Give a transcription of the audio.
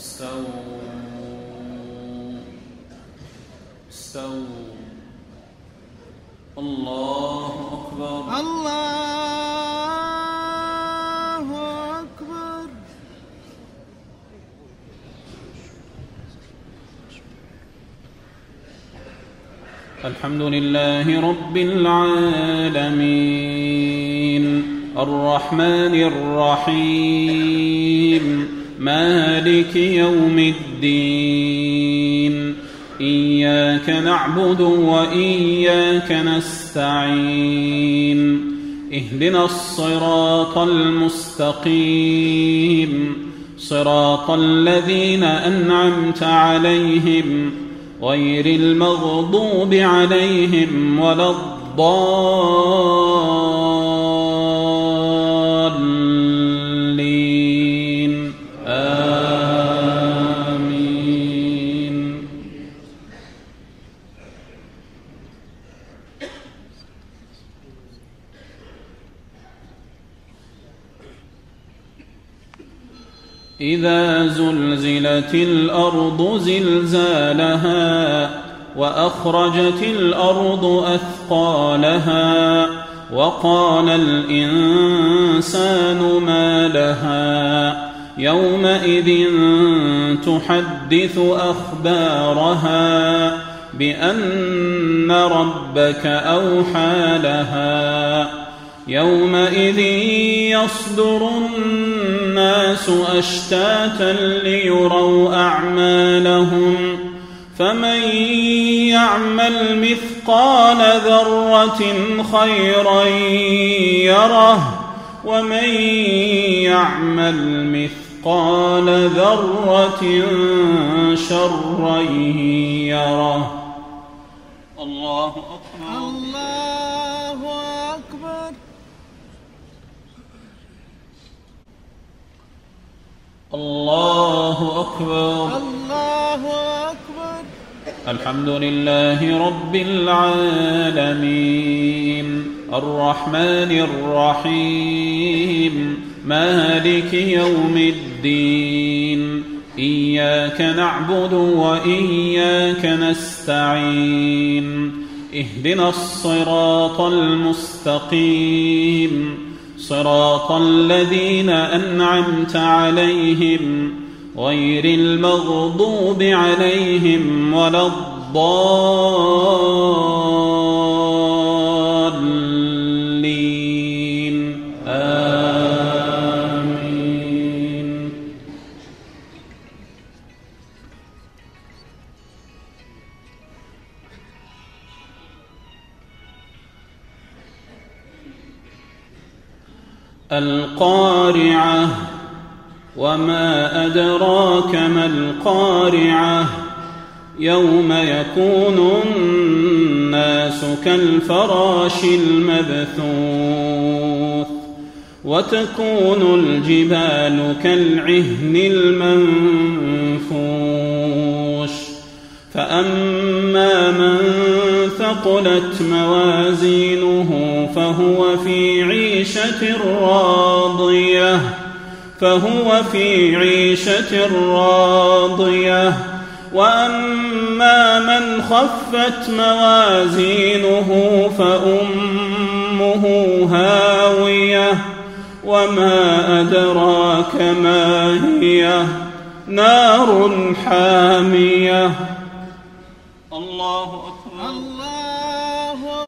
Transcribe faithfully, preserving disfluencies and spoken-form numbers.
استووا استووا الله أكبر الله أكبر. الحمد لله رب العالمين الرحمن الرحيم مالك يوم الدين إياك نعبد وإياك نستعين اهدنا الصراط المستقيم صراط الذين أنعمت عليهم غير المغضوب عليهم ولا الضالين آمين. إذا زلزلت الأرض زلزالها وأخرجت الأرض أثقالها وقال الإنسان ما لها يومئذ تحدث أخبارها بأن ربك أوحى لها يومئذ يصدر الناس أشتاتا ليروا أعمالهم فمن يعمل مثقال ذرة خيرا يره ومن يعمل مثقال ذرة شرا يره. الله أكبر الله أكبر. الله أكبر الله أكبر. الحمد لله رب العالمين الرحمن الرحيم مالك يوم الدين إياك نعبد وإياك نستعين اهدنا الصراط المستقيم صراط الذين أنعمت عليهم غير المغضوب عليهم ولا الضالين آمين. القارعة وما أدراك ما القارعة يوم يكون الناس كالفراش المبثوث وتكون الجبال كالعهن المنفوش فأما من ثقلت موازينه فهو في عيشة راضية فهو في عيشة راضية وأما من خفت موازينه فأمه هاوية وما أدراك ما هي نار حامية. الله أكبر.